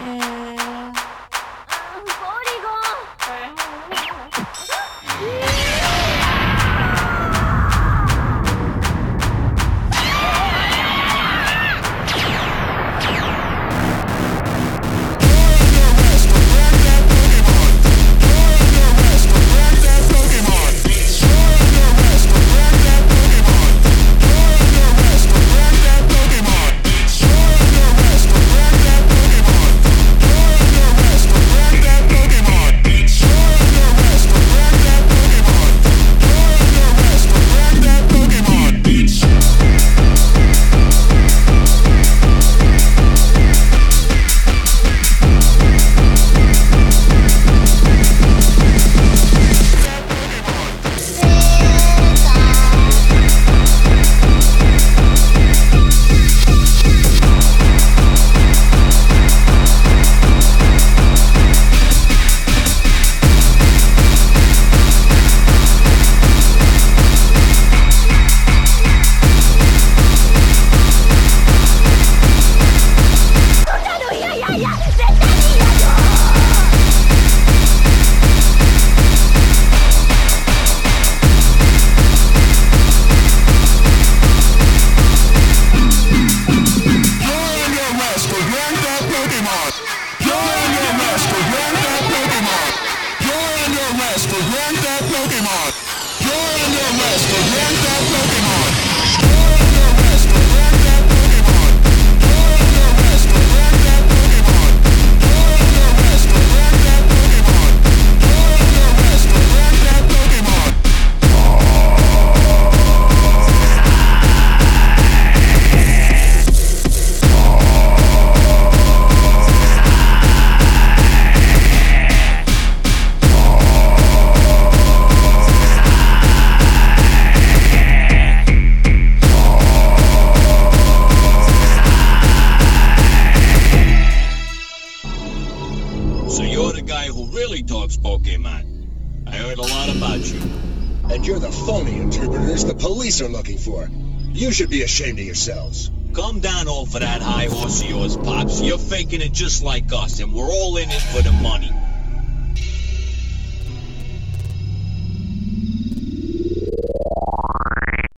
So you're the guy who really talks Pokemon. I heard a lot about you. And you're the phony interpreters the police are looking for. You should be ashamed of yourselves. Calm down off of that high horse of yours, Pops. You're faking it just like us, and we're all in it for the money.